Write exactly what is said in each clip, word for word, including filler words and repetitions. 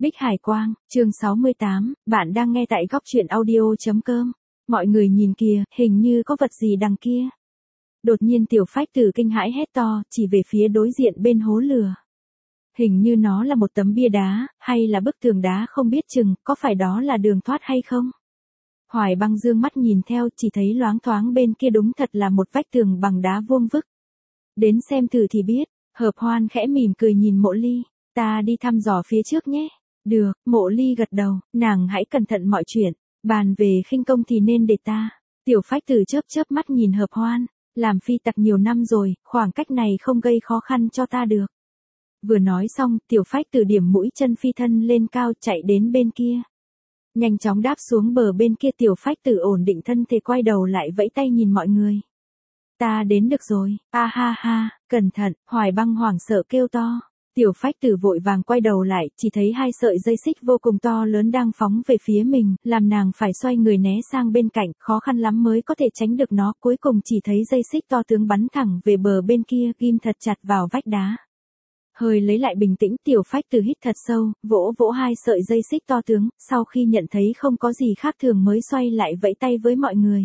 Bích Hải Quang, chương sáu mươi tám, bạn đang nghe tại góc truyện audio.com. Mọi người nhìn kìa, hình như có vật gì đằng kia. Đột nhiên Tiểu Phách Tử kinh hãi hét to, chỉ về phía đối diện bên hố lửa. Hình như nó là một tấm bia đá, hay là bức tường đá không biết chừng, có phải đó là đường thoát hay không? Hoài Băng dương mắt nhìn theo, chỉ thấy loáng thoáng bên kia đúng thật là một vách tường bằng đá vuông vức. Đến xem thử thì biết. Hợp Hoan khẽ mỉm cười nhìn Mộ Ly, ta đi thăm dò phía trước nhé. Được, Mộ Ly gật đầu, nàng hãy cẩn thận mọi chuyện, bàn về khinh công thì nên để ta. Tiểu Phách Tử chớp chớp mắt nhìn Hợp Hoan, làm phi tặc nhiều năm rồi, khoảng cách này không gây khó khăn cho ta được. Vừa nói xong, Tiểu Phách Tử điểm mũi chân phi thân lên cao chạy đến bên kia. Nhanh chóng đáp xuống bờ bên kia, Tiểu Phách Tử ổn định thân thể quay đầu lại vẫy tay nhìn mọi người. Ta đến được rồi, a ha ha, cẩn thận, Hoài Băng hoảng sợ kêu to. Tiểu Phách Tử vội vàng quay đầu lại, chỉ thấy hai sợi dây xích vô cùng to lớn đang phóng về phía mình, làm nàng phải xoay người né sang bên cạnh, khó khăn lắm mới có thể tránh được nó, cuối cùng chỉ thấy dây xích to tướng bắn thẳng về bờ bên kia, ghim thật chặt vào vách đá. Hơi lấy lại bình tĩnh, Tiểu Phách Tử hít thật sâu, vỗ vỗ hai sợi dây xích to tướng, sau khi nhận thấy không có gì khác thường mới xoay lại vẫy tay với mọi người.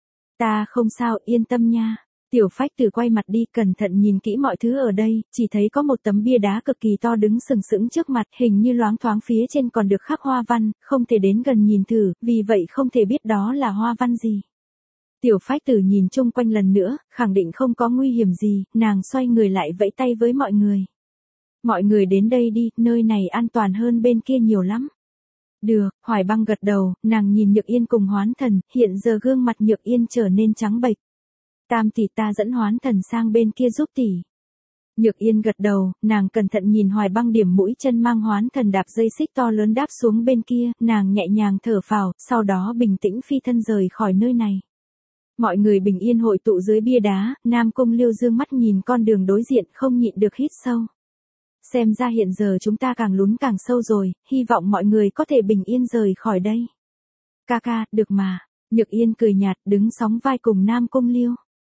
Ta không sao, yên tâm nha. Tiểu Phách Tử quay mặt đi, cẩn thận nhìn kỹ mọi thứ ở đây, chỉ thấy có một tấm bia đá cực kỳ to đứng sừng sững trước mặt, hình như loáng thoáng phía trên còn được khắc hoa văn, không thể đến gần nhìn thử, vì vậy không thể biết đó là hoa văn gì. Tiểu Phách Tử nhìn chung quanh lần nữa, khẳng định không có nguy hiểm gì, nàng xoay người lại vẫy tay với mọi người. Mọi người đến đây đi, nơi này an toàn hơn bên kia nhiều lắm. Được, Hoài Băng gật đầu, nàng nhìn Nhược Yên cùng Hoán Thần, hiện giờ gương mặt Nhược Yên trở nên trắng bệch. Tam tỷ, ta dẫn Hoán Thần sang bên kia giúp tỷ. Nhược Yên gật đầu, nàng cẩn thận nhìn Hoài Băng điểm mũi chân mang Hoán Thần đạp dây xích to lớn đáp xuống bên kia, nàng nhẹ nhàng thở phào, sau đó bình tĩnh phi thân rời khỏi nơi này. Mọi người bình yên hội tụ dưới bia đá, Nam Cung Liêu dương mắt nhìn con đường đối diện không nhịn được hít sâu. Xem ra hiện giờ chúng ta càng lún càng sâu rồi, hy vọng mọi người có thể bình yên rời khỏi đây. Ca ca, được mà. Nhược Yên cười nhạt, đứng sóng vai cùng Nam Cung Liêu.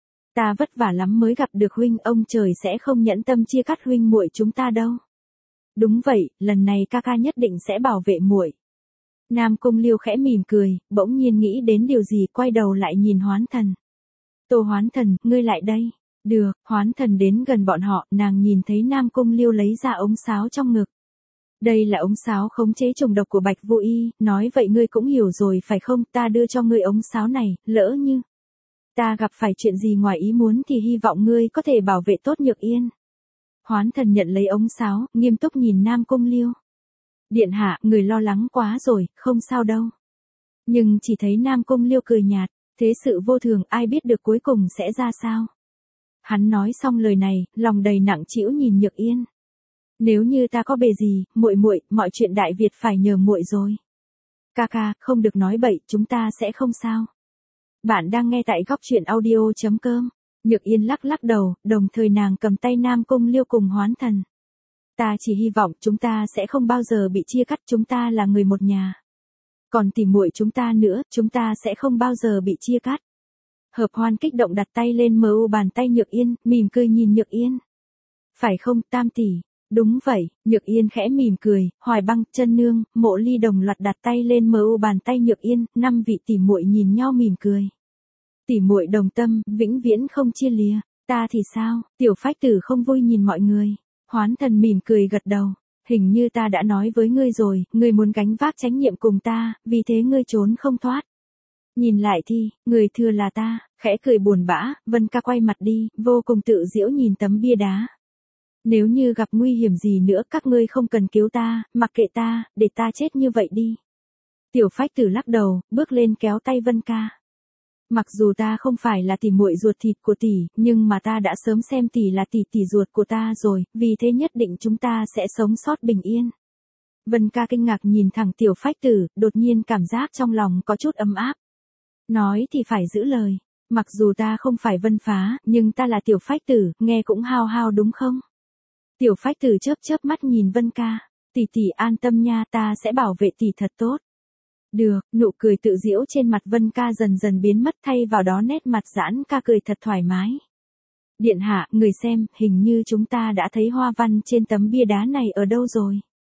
Ta vất vả lắm mới gặp được huynh, ông trời sẽ không nhẫn tâm chia cắt huynh muội chúng ta đâu. Đúng vậy, lần này ca ca nhất định sẽ bảo vệ muội. Nam Cung Liêu khẽ mỉm cười, bỗng nhiên nghĩ đến điều gì, quay đầu lại nhìn Hoán Thần. Tô Hoán Thần, ngươi lại đây. Được, Hoán Thần đến gần bọn họ, nàng nhìn thấy Nam Cung Liêu lấy ra ống sáo trong ngực. Đây là ống sáo khống chế trùng độc của Bạch Vô Y, nói vậy ngươi cũng hiểu rồi phải không, ta đưa cho ngươi ống sáo này, lỡ như ta gặp phải chuyện gì ngoài ý muốn thì hy vọng ngươi có thể bảo vệ tốt Nhược Yên. Hoán Thần nhận lấy ống sáo, nghiêm túc nhìn Nam Cung Liêu. Điện hạ, người lo lắng quá rồi, không sao đâu. Nhưng chỉ thấy Nam Cung Liêu cười nhạt, thế sự vô thường, ai biết được cuối cùng sẽ ra sao. Hắn nói xong lời này, lòng đầy nặng trĩu nhìn Nhược Yên. Nếu như ta có bề gì, muội muội, mọi chuyện Đại Việt phải nhờ muội rồi. Ca ca, không được nói bậy, chúng ta sẽ không sao. Bạn đang nghe tại góc truyện audio.com. Nhược Yên lắc lắc đầu, đồng thời nàng cầm tay Nam Cung Liêu cùng Hoán Thần. Ta chỉ hy vọng chúng ta sẽ không bao giờ bị chia cắt, chúng ta là người một nhà. Còn tỉ muội chúng ta nữa, chúng ta sẽ không bao giờ bị chia cắt. Hợp Hoan kích động đặt tay lên mờ u bàn tay Nhược Yên, mỉm cười nhìn Nhược Yên. Phải không, Tam tỷ? Đúng vậy, Nhược Yên khẽ mỉm cười, Hoài Băng, Chân Nương, Mộ Ly đồng loạt đặt tay lên mờ u bàn tay Nhược Yên, năm vị tỷ muội nhìn nhau mỉm cười. Tỷ muội đồng tâm, vĩnh viễn không chia lìa. Ta thì sao? Tiểu Phách Tử không vui nhìn mọi người. Hoán Thần mỉm cười gật đầu. Hình như ta đã nói với ngươi rồi, ngươi muốn gánh vác trách nhiệm cùng ta, vì thế ngươi trốn không thoát. Nhìn lại thì, người thừa là ta, khẽ cười buồn bã, Vân Ca quay mặt đi, vô cùng tự giễu nhìn tấm bia đá. Nếu như gặp nguy hiểm gì nữa các ngươi không cần cứu ta, mặc kệ ta, để ta chết như vậy đi. Tiểu Phách Tử lắc đầu, bước lên kéo tay Vân Ca. Mặc dù ta không phải là tỷ muội ruột thịt của tỷ, nhưng mà ta đã sớm xem tỷ là tỷ tỷ ruột của ta rồi, vì thế nhất định chúng ta sẽ sống sót bình yên. Vân Ca kinh ngạc nhìn thẳng Tiểu Phách Tử, đột nhiên cảm giác trong lòng có chút ấm áp. Nói thì phải giữ lời, mặc dù ta không phải Vân Phá, nhưng ta là Tiểu Phách Tử, nghe cũng hao hao đúng không? Tiểu Phách Tử chớp chớp mắt nhìn Vân Ca, tỷ tỷ an tâm nha, ta sẽ bảo vệ tỷ thật tốt. Được, nụ cười tự giễu trên mặt Vân Ca dần dần biến mất, thay vào đó nét mặt giãn ca cười thật thoải mái. Điện hạ, người xem, hình như chúng ta đã thấy hoa văn trên tấm bia đá này ở đâu rồi.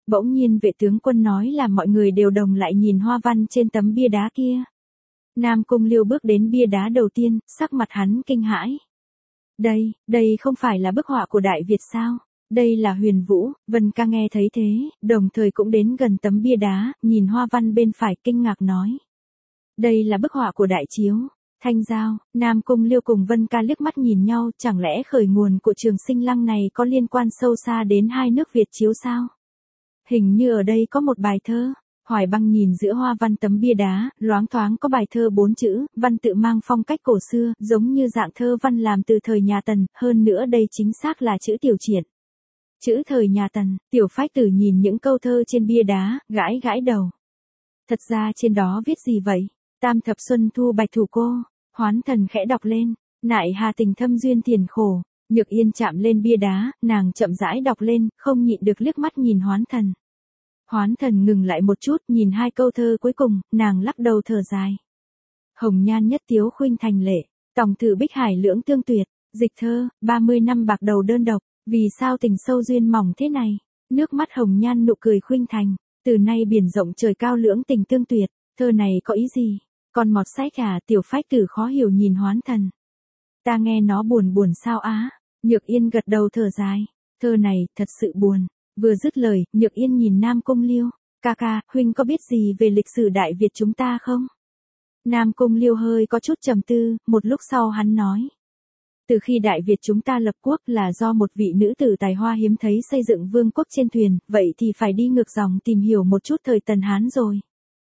Bỗng nhiên vệ tướng quân nói là mọi người đều đồng lại nhìn hoa văn trên tấm bia đá kia. Nam Cung Liêu bước đến bia đá đầu tiên, sắc mặt hắn kinh hãi. Đây, đây không phải là bức họa của Đại Việt sao? Đây là Huyền Vũ. Vân Ca nghe thấy thế, đồng thời cũng đến gần tấm bia đá, nhìn hoa văn bên phải kinh ngạc nói. Đây là bức họa của Đại Chiếu. Thanh Giao. Nam Cung Liêu cùng Vân Ca liếc mắt nhìn nhau, chẳng lẽ khởi nguồn của Trường Sinh Lăng này có liên quan sâu xa đến hai nước Việt Chiếu sao? Hình như ở đây có một bài thơ. Hoài Băng nhìn giữa hoa văn tấm bia đá, loáng thoáng có bài thơ bốn chữ, văn tự mang phong cách cổ xưa, giống như dạng thơ văn làm từ thời nhà Tần, hơn nữa đây chính xác là chữ tiểu triển. Chữ thời nhà Tần. Tiểu Phách Tử nhìn những câu thơ trên bia đá, gãi gãi đầu. Thật ra trên đó viết gì vậy? Tam thập xuân thu bạch thủ cô. Hoán Thần khẽ đọc lên. Nại hà tình thâm duyên thiền khổ. Nhược Yên chạm lên bia đá, nàng chậm rãi đọc lên, không nhịn được liếc mắt nhìn Hoán Thần. Hoán Thần ngừng lại một chút, nhìn hai câu thơ cuối cùng, nàng lắc đầu thở dài. Hồng nhan nhất tiếu khuynh thành lệ, tòng tử bích hải lưỡng tương tuyệt, dịch thơ, ba mươi năm bạc đầu đơn độc, vì sao tình sâu duyên mỏng thế này, nước mắt hồng nhan nụ cười khuynh thành, từ nay biển rộng trời cao lưỡng tình tương tuyệt, thơ này có ý gì? Còn mọt sách à? Tiểu Phách Tử khó hiểu nhìn Hoán Thần. Ta nghe nó buồn buồn sao á? Nhược Yên gật đầu thở dài, thơ này thật sự buồn. Vừa dứt lời, Nhược Yên nhìn Nam Cung Liêu, ca ca, huynh có biết gì về lịch sử Đại Việt chúng ta không? Nam Cung Liêu hơi có chút trầm tư, một lúc sau hắn nói. Từ khi Đại Việt chúng ta lập quốc là do một vị nữ tử tài hoa hiếm thấy xây dựng vương quốc trên thuyền, vậy thì phải đi ngược dòng tìm hiểu một chút thời Tần Hán rồi.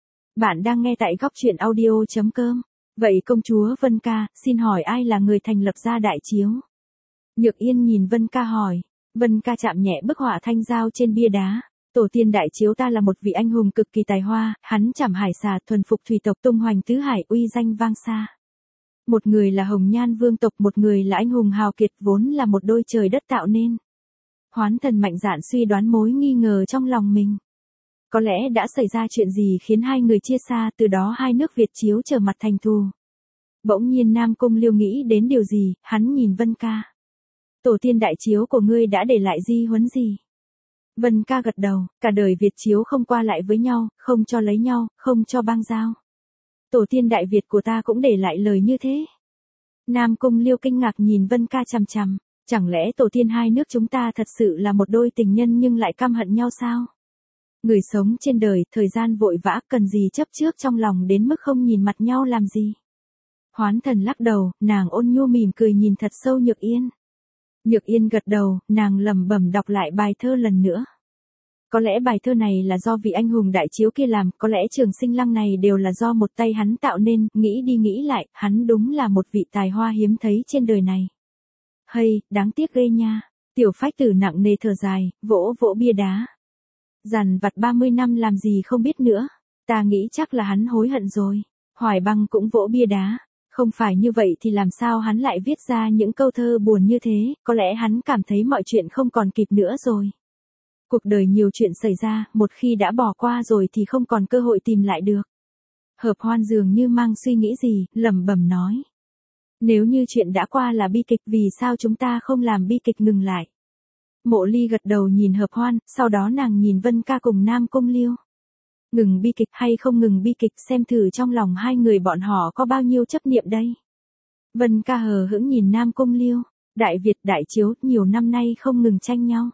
Bạn đang nghe tại góc truyện audio chấm com. Vậy công chúa Vân Ca, xin hỏi ai là người thành lập ra Đại Chiếu? Nhược Yên nhìn Vân Ca hỏi. Vân Ca chạm nhẹ bức họa Thanh Giao trên bia đá. Tổ tiên Đại Chiếu ta là một vị anh hùng cực kỳ tài hoa, hắn chảm hải xà thuần phục thủy tộc tung hoành tứ hải uy danh vang xa. Một người là Hồng Nhan vương tộc, một người là anh hùng hào kiệt, vốn là một đôi trời đất tạo nên. Hoán Thần mạnh dạn suy đoán mối nghi ngờ trong lòng mình. Có lẽ đã xảy ra chuyện gì khiến hai người chia xa, từ đó hai nước Việt Chiếu trở mặt thành thù. Bỗng nhiên Nam Cung Liêu nghĩ đến điều gì, hắn nhìn Vân Ca. Tổ tiên Đại Chiếu của ngươi đã để lại di huấn gì? Vân Ca gật đầu, cả đời Việt Chiếu không qua lại với nhau, không cho lấy nhau, không cho bang giao. Tổ tiên Đại Việt của ta cũng để lại lời như thế. Nam Cung Liêu kinh ngạc nhìn Vân Ca chằm chằm, chẳng lẽ tổ tiên hai nước chúng ta thật sự là một đôi tình nhân nhưng lại căm hận nhau sao? Người sống trên đời, thời gian vội vã, cần gì chấp trước trong lòng đến mức không nhìn mặt nhau làm gì? Hoán Thần lắc đầu, nàng ôn nhu mỉm cười nhìn thật sâu Nhược Yên. Nhược Yên gật đầu, nàng lẩm bẩm đọc lại bài thơ lần nữa. Có lẽ bài thơ này là do vị anh hùng Đại Chiếu kia làm, có lẽ Trường Sinh Lăng này đều là do một tay hắn tạo nên, nghĩ đi nghĩ lại, hắn đúng là một vị tài hoa hiếm thấy trên đời này. Hay, đáng tiếc ghê nha. Tiểu Phách Tử nặng nề thở dài, vỗ vỗ bia đá. Dằn vặt ba mươi năm làm gì không biết nữa, ta nghĩ chắc là hắn hối hận rồi. Hoài Băng cũng vỗ bia đá. Không phải như vậy thì làm sao hắn lại viết ra những câu thơ buồn như thế, có lẽ hắn cảm thấy mọi chuyện không còn kịp nữa rồi. Cuộc đời nhiều chuyện xảy ra, một khi đã bỏ qua rồi thì không còn cơ hội tìm lại được. Hợp Hoan dường như mang suy nghĩ gì, lẩm bẩm nói. Nếu như chuyện đã qua là bi kịch, vì sao chúng ta không làm bi kịch ngừng lại? Mộ Ly gật đầu nhìn Hợp Hoan, sau đó nàng nhìn Vân Ca cùng Nam Cung Liêu. Ngừng bi kịch hay không ngừng bi kịch, xem thử trong lòng hai người bọn họ có bao nhiêu chấp niệm đây. Vân Ca hờ hững nhìn Nam Cung Liêu. Đại Việt Đại Chiếu nhiều năm nay không ngừng tranh nhau.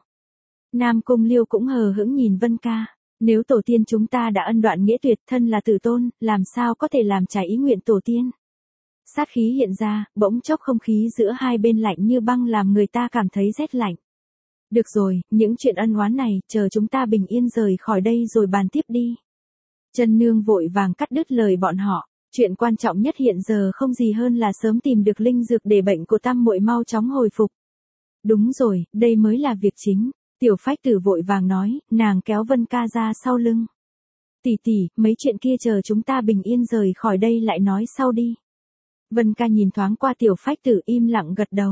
Nam Cung Liêu cũng hờ hững nhìn Vân Ca. Nếu tổ tiên chúng ta đã ân đoạn nghĩa tuyệt, thân là tử tôn, làm sao có thể làm trái ý nguyện tổ tiên? Sát khí hiện ra, bỗng chốc không khí giữa hai bên lạnh như băng làm người ta cảm thấy rét lạnh. Được rồi, những chuyện ân oán này, chờ chúng ta bình yên rời khỏi đây rồi bàn tiếp đi. Chân Nương vội vàng cắt đứt lời bọn họ, chuyện quan trọng nhất hiện giờ không gì hơn là sớm tìm được linh dược để bệnh của Tam muội mau chóng hồi phục. Đúng rồi, đây mới là việc chính. Tiểu Phách Tử vội vàng nói, nàng kéo Vân Ca ra sau lưng. Tỷ tỷ, mấy chuyện kia chờ chúng ta bình yên rời khỏi đây lại nói sau đi. Vân Ca nhìn thoáng qua Tiểu Phách Tử im lặng gật đầu.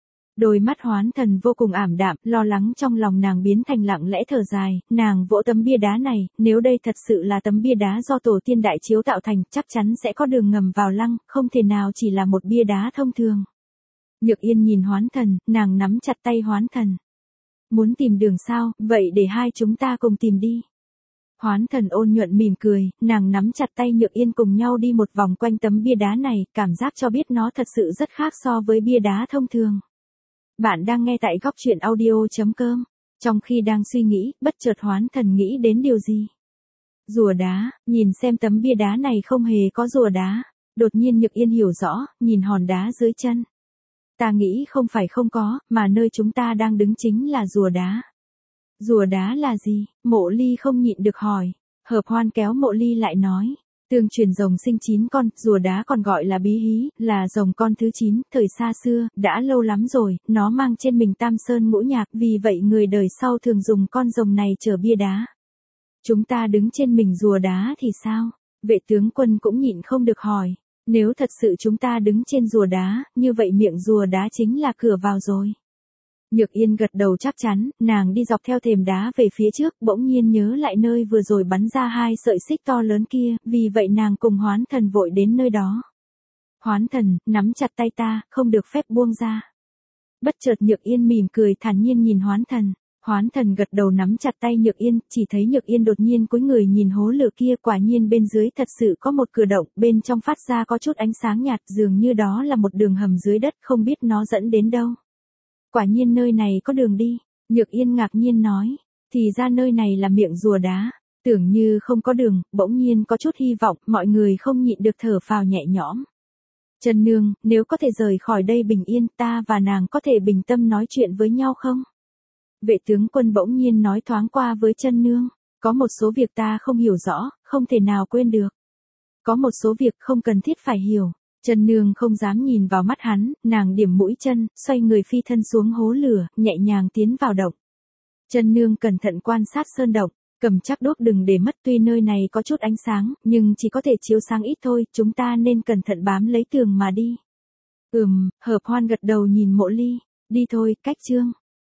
Đôi mắt Hoán Thần vô cùng ảm đạm, lo lắng trong lòng nàng biến thành lặng lẽ thở dài, nàng vỗ tấm bia đá này, nếu đây thật sự là tấm bia đá do tổ tiên Đại Chiếu tạo thành, chắc chắn sẽ có đường ngầm vào lăng, không thể nào chỉ là một bia đá thông thường. Nhược Yên nhìn Hoán Thần, nàng nắm chặt tay Hoán Thần. Muốn tìm đường sao, vậy để hai chúng ta cùng tìm đi. Hoán Thần ôn nhuận mỉm cười, nàng nắm chặt tay Nhược Yên cùng nhau đi một vòng quanh tấm bia đá này, cảm giác cho biết nó thật sự rất khác so với bia đá thông thường. Bạn đang nghe tại góc truyện audio chấm com. Trong khi đang suy nghĩ, bất chợt Hoán Thần nghĩ đến điều gì. Rùa đá, nhìn xem tấm bia đá này không hề có rùa đá. Đột nhiên Nhược Yên hiểu rõ, nhìn hòn đá dưới chân. Ta nghĩ không phải không có, mà nơi chúng ta đang đứng chính là rùa đá. Rùa đá là gì? Mộ Ly không nhịn được hỏi. Hợp Hoan kéo Mộ Ly lại nói. Tương truyền rồng sinh chín con, rùa đá còn gọi là bí hí, là rồng con thứ chín, thời xa xưa, đã lâu lắm rồi, nó mang trên mình tam sơn ngũ nhạc, vì vậy người đời sau thường dùng con rồng này chở bia đá. Chúng ta đứng trên mình rùa đá thì sao? Vệ tướng quân cũng nhịn không được hỏi. Nếu thật sự chúng ta đứng trên rùa đá, như vậy miệng rùa đá chính là cửa vào rồi. Nhược Yên gật đầu chắc chắn, nàng đi dọc theo thềm đá về phía trước, bỗng nhiên nhớ lại nơi vừa rồi bắn ra hai sợi xích to lớn kia, vì vậy nàng cùng Hoán Thần vội đến nơi đó. Hoán Thần, nắm chặt tay ta, không được phép buông ra. Bất chợt Nhược Yên mỉm cười thản nhiên nhìn Hoán Thần. Hoán Thần gật đầu nắm chặt tay Nhược Yên, chỉ thấy Nhược Yên đột nhiên cúi người nhìn hố lửa kia, quả nhiên bên dưới thật sự có một cửa động, bên trong phát ra có chút ánh sáng nhạt, dường như đó là một đường hầm dưới đất, không biết nó dẫn đến đâu. Quả nhiên nơi này có đường đi, Nhược Yên ngạc nhiên nói, thì ra nơi này là miệng rùa đá, tưởng như không có đường, bỗng nhiên có chút hy vọng, mọi người không nhịn được thở phào nhẹ nhõm. Chân nương, nếu có thể rời khỏi đây bình yên, ta và nàng có thể bình tâm nói chuyện với nhau không? Vệ tướng quân bỗng nhiên nói thoáng qua với chân nương, có một số việc ta không hiểu rõ, không thể nào quên được. Có một số việc không cần thiết phải hiểu. Chân nương không dám nhìn vào mắt hắn, nàng điểm mũi chân, xoay người phi thân xuống hố lửa, nhẹ nhàng tiến vào động. Chân nương cẩn thận quan sát sơn động, cầm chắc đuốc đừng để mất, tuy nơi này có chút ánh sáng, nhưng chỉ có thể chiếu sáng ít thôi, chúng ta nên cẩn thận bám lấy tường mà đi. Ừm, Hợp Hoan gật đầu nhìn Mộ Ly, đi thôi, cách chương.